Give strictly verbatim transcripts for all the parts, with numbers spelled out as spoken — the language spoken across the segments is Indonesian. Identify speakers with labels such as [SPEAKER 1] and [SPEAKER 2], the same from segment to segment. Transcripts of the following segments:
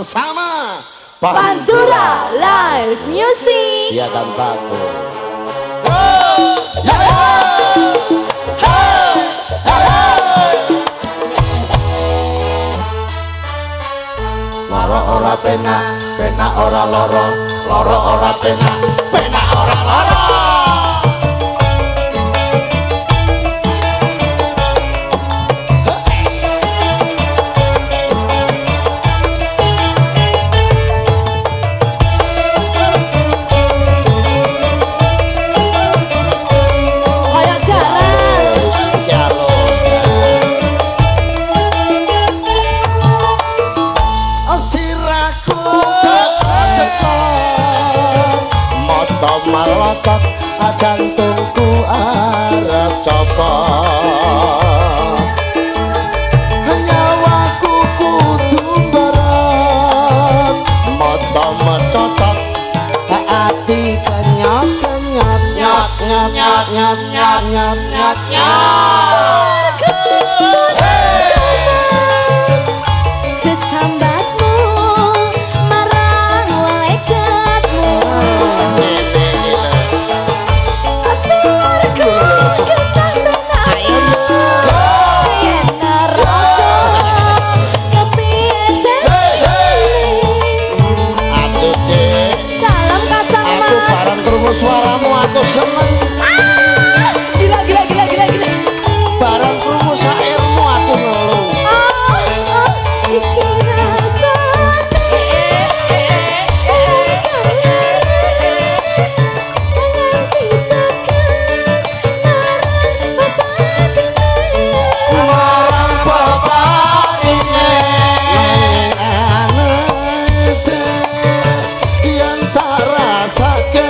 [SPEAKER 1] bersama
[SPEAKER 2] Pantura Live Music.
[SPEAKER 1] Ya kan takut. Loro ora pena, pena ora loro, loro ora pena, pena ora loro. Malotot jantungku arep copot, nyawaku kudu berat, mata mecotot hati kenyot kenyot nyot nyot nyot nyot nyot nyot nyot nyot
[SPEAKER 2] sesambatmu marang malaikatmu.
[SPEAKER 1] Suaramu aku seneng.
[SPEAKER 2] Ah, gila gila gila gila gila.
[SPEAKER 1] Barang krungu syairmu aku ngeluh.
[SPEAKER 2] Oh, oh, iki rasane.
[SPEAKER 1] Marang bapak ini yang tak rasake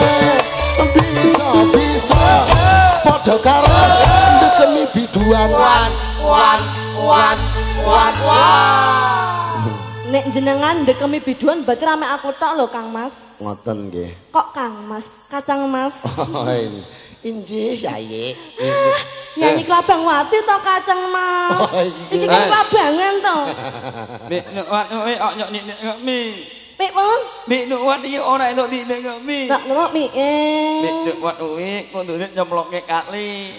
[SPEAKER 1] padha karo ndekemi biduan wan wan wan wan wan.
[SPEAKER 2] Nek jenengan ndekemi biduan berarti rame aku tok lho Kang Mas.
[SPEAKER 1] Ngoten nggih.
[SPEAKER 2] Kok Kang Mas, Kacang Mas.
[SPEAKER 1] Oh, injih Yayi.
[SPEAKER 2] Ya ini Klabang Wati to Kacang Mas. Iki kan klabangan to.
[SPEAKER 3] Nek nek nek nyok nek mi.
[SPEAKER 2] Pik pun?
[SPEAKER 3] Mik nuk wat iki ora entuk dik nek mi.
[SPEAKER 2] Tak ndelok mi. Eh.
[SPEAKER 3] Mik nuk wat uwi kudune nyemlokke kali.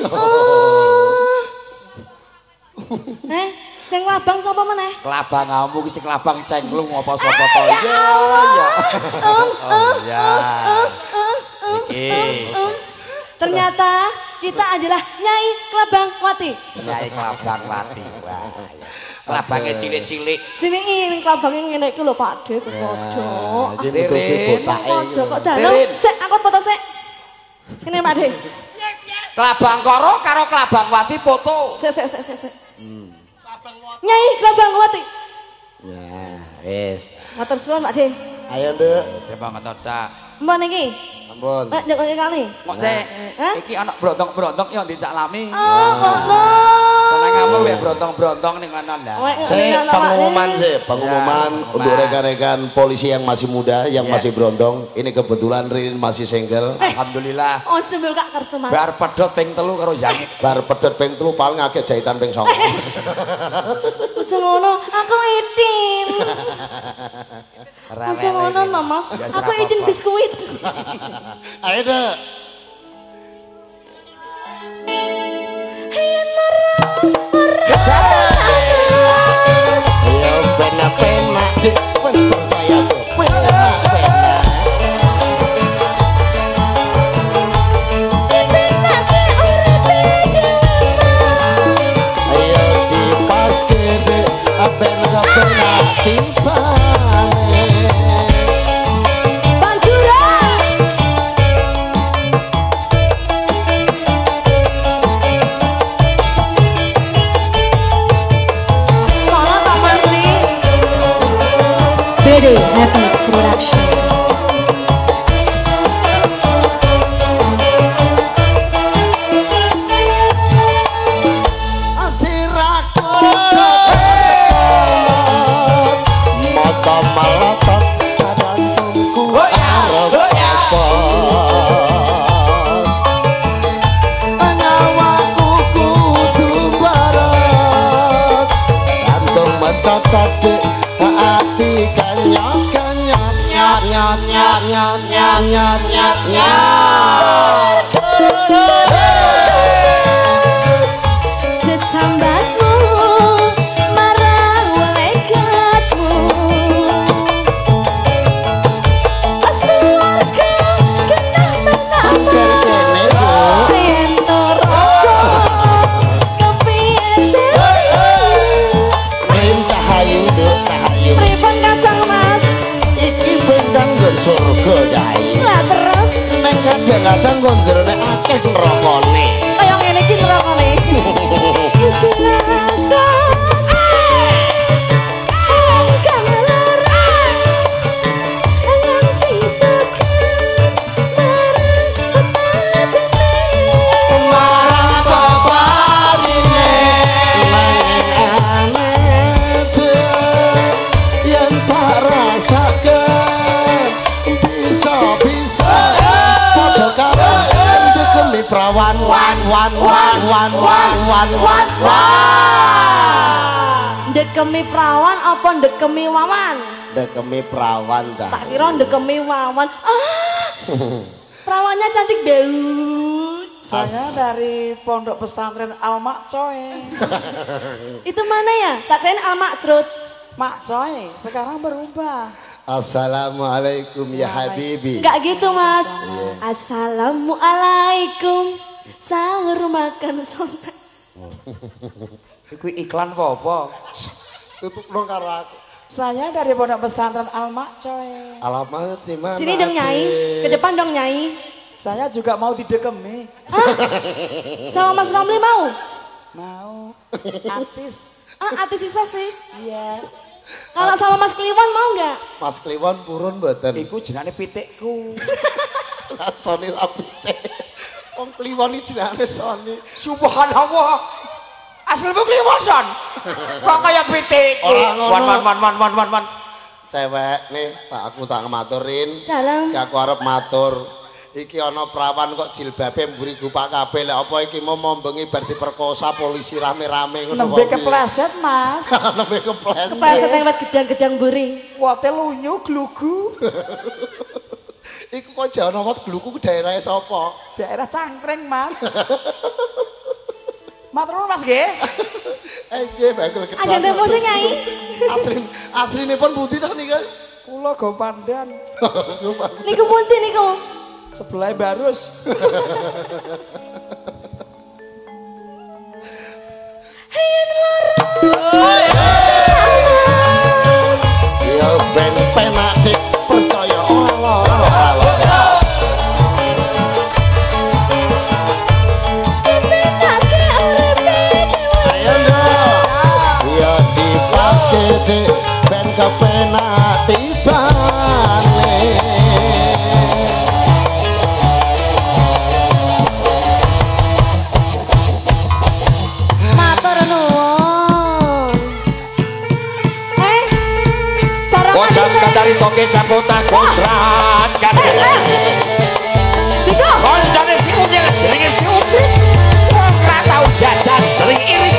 [SPEAKER 2] Eh, sing Klabang sapa meneh?
[SPEAKER 1] Klabang kamu ki sing klabang cengklung apa sapa to? Ya ya.
[SPEAKER 2] Oh
[SPEAKER 3] ya. Iki.
[SPEAKER 2] Ternyata kita adalah Nyai Klabang Wati.
[SPEAKER 3] Nyai Klabang Wati. Wah. Klabangnya cilik-cilik.
[SPEAKER 2] Sini ini klabangnya ngene iki lho Pak De, kodok.
[SPEAKER 1] Ririn.
[SPEAKER 2] Kodok kok dalem. Sik aku foto sik. Sini Pak De.
[SPEAKER 3] Klabang Koro karo Klabang Wati foto.
[SPEAKER 2] Sik sik sik sik. Nyai Klabang Wati.
[SPEAKER 1] Ya, wis.
[SPEAKER 2] Matur suwun Pak De.
[SPEAKER 1] Ayo, Nduk.
[SPEAKER 3] Ya banget ta.
[SPEAKER 2] Mbon iki.
[SPEAKER 1] Ampun.
[SPEAKER 2] Nek njok kali.
[SPEAKER 3] Kok cek. Iki ana brontong-brontong yo disaklami.
[SPEAKER 2] Oh, ngono.
[SPEAKER 3] Senengamu wae brontong-brontong ning ngono ndak.
[SPEAKER 1] Sik pengumuman sih, pengumuman untuk rekan-rekan polisi yang masih muda, yang masih berondong. Ini kebetulan Ririn masih single.
[SPEAKER 3] Alhamdulillah.
[SPEAKER 2] Ojo mbel Kak kartu Mas.
[SPEAKER 3] Bar pedhot ping telu karo Yangit.
[SPEAKER 1] Bar pedhot ping telu paling akeh jahitan ping songo.
[SPEAKER 2] Ojo ngono, aku Idin. Ojo ngono to Mas. Aku Idin biskuit.
[SPEAKER 1] Ayo deh. Ayo pena-pena wes percaya tuh pena-pena. Ayo dipaske deh apa yang pernah timpane.
[SPEAKER 2] Happy Production.
[SPEAKER 1] Asiraku mata malotot jantungku arep copot, nyawaku kudu barat, jantung mencotot hati kenyot kenyot nyot nyot nyot nyot nyot nyot nyot nyot
[SPEAKER 2] sesambatmu marang malaikatmu surga genah
[SPEAKER 1] pancen kene Bu
[SPEAKER 2] yen neraka kepiye
[SPEAKER 1] rim cahayu nduk cahayu
[SPEAKER 2] pripun kacang Mas
[SPEAKER 1] iki bentang nggon surga Cai
[SPEAKER 2] lah terus
[SPEAKER 1] nek kadang-kadang kon jerone akeh nerakane
[SPEAKER 2] kaya ngene iki nerakane
[SPEAKER 1] Prawan wan wan wan wan wan wan wan wan
[SPEAKER 2] ndekemi prawan apa ndekemi wawan
[SPEAKER 1] ndekemi prawan Cah
[SPEAKER 2] tak kira ndekemi wawan ah prawannya cantik banget
[SPEAKER 4] Saya dari Pondok Pesantren Al Makcoy.
[SPEAKER 2] itu mana ya tak kirain Al Maktrut
[SPEAKER 4] Makcoy sekarang berubah.
[SPEAKER 1] Assalamualaikum ya Habibi.
[SPEAKER 2] enggak gitu Mas Assalamualaikum sahur makan sontak
[SPEAKER 4] Iku iklan apa?
[SPEAKER 1] Tutup dong karo aku.
[SPEAKER 4] Saya dari Pondok Pesantren Al Makcoy.
[SPEAKER 1] Alamat di mana?
[SPEAKER 2] sini dong Nyai ke depan dong Nyai
[SPEAKER 4] Saya juga mau didekemi.
[SPEAKER 2] Hah? Sama Mas Romli mau?
[SPEAKER 4] Mau. Artis.
[SPEAKER 2] Ah artis sisa sih
[SPEAKER 4] Iya.
[SPEAKER 2] kalau sama Mas Kliwon mau nggak?
[SPEAKER 1] Mas Kliwon purun mboten.
[SPEAKER 4] Iku jenenge pitikku.
[SPEAKER 1] Sony rapite. Wong Kliwon iki jenenge Sony.
[SPEAKER 4] Subhanallah. Aslimu Kliwon son. Kok kaya pitikku.
[SPEAKER 1] Ora ngono.
[SPEAKER 4] Wan wan wan wan wan wan wan.
[SPEAKER 1] Cewek nih, tak aku tak maturin.
[SPEAKER 2] Dalam.
[SPEAKER 1] Ki aku arep matur. Iki ana prawan kok jilbabe mburi gupak kabeh. Lek apa iki mau mombengi bar diperkosa polisi rame-rame ngono kok.
[SPEAKER 4] Nembe kepleset, Mas.
[SPEAKER 1] Nembe kepleset.
[SPEAKER 2] Kepleset yang lewat gedang-gedang buring.
[SPEAKER 4] Wote lunyu glugu.
[SPEAKER 1] Iku kok jane wat gluku daerah sapa?
[SPEAKER 4] Daerah Cangkring, Mas. Matur nuwun Mas nggih.
[SPEAKER 1] Eh nggih bakul ketemu.
[SPEAKER 2] Ada tempo tuh Nyai.
[SPEAKER 1] Asli aslinipun pundi to nika?
[SPEAKER 4] Kula go pandan.
[SPEAKER 2] Niku punti niku.
[SPEAKER 4] Sebelah barus.
[SPEAKER 2] Hayan lara.
[SPEAKER 1] Ya ben penak dipercaya ora lara. Ayo nduk. Ya dipaske ben kepenak tibane.
[SPEAKER 2] Matur nuwun. Eh. Para
[SPEAKER 3] Kocak kacari toke capotan kocrat kabeh.
[SPEAKER 2] Biko.
[SPEAKER 3] Koncane si unyil jenenge si Udin. Wong ra tau jajan jering iri.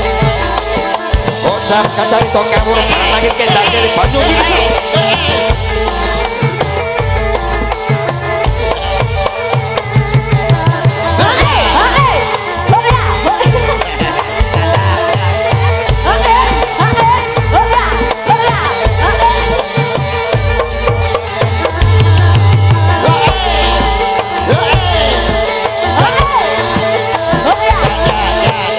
[SPEAKER 3] Kocak kacari toke murah nangis kendal dari banyu biasa.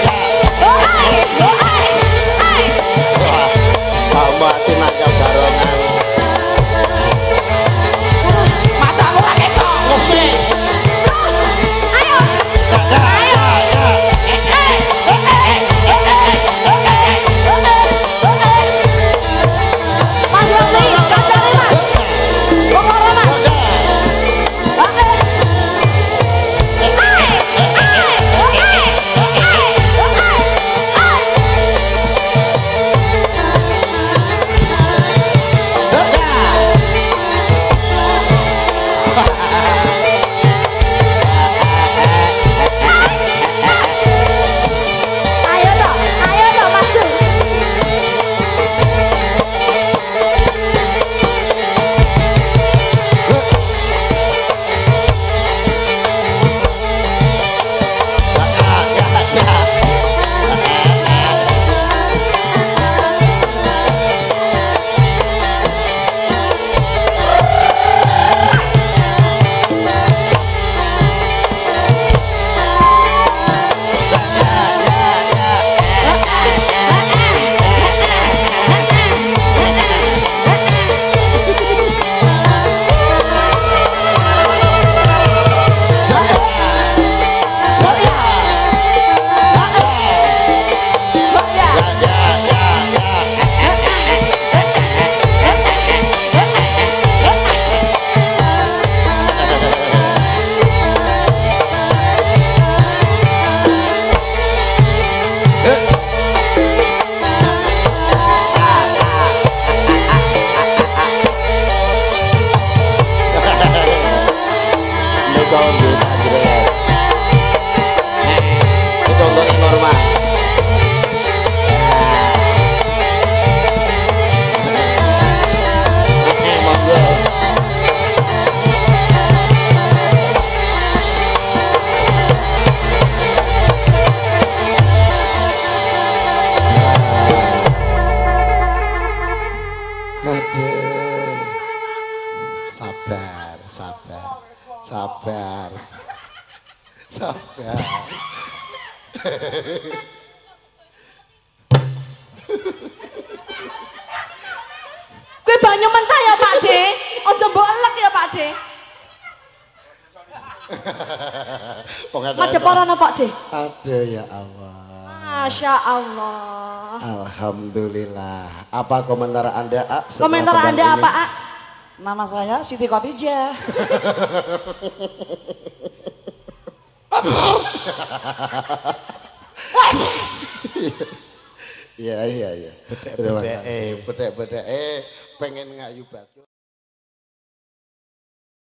[SPEAKER 1] Tambah tenaga barongan. Aduh. Sabar, sabar. Sabar. Sabar.
[SPEAKER 2] Kuwi banyu mentah ya Pak De. Aja mbok elek ya Pak De. Madhep ora Pak De.
[SPEAKER 1] Aduh ya Allah.
[SPEAKER 2] Masya Allah.
[SPEAKER 1] Alhamdulillah. Apa komentar Anda, A?
[SPEAKER 2] Komentar Anda
[SPEAKER 1] ini?
[SPEAKER 2] apa, A?
[SPEAKER 4] Nama saya Siti Khotijah.
[SPEAKER 1] Iya, iya, iya. Terima kasih. Bedek-bedek eh pengen ngayu batu.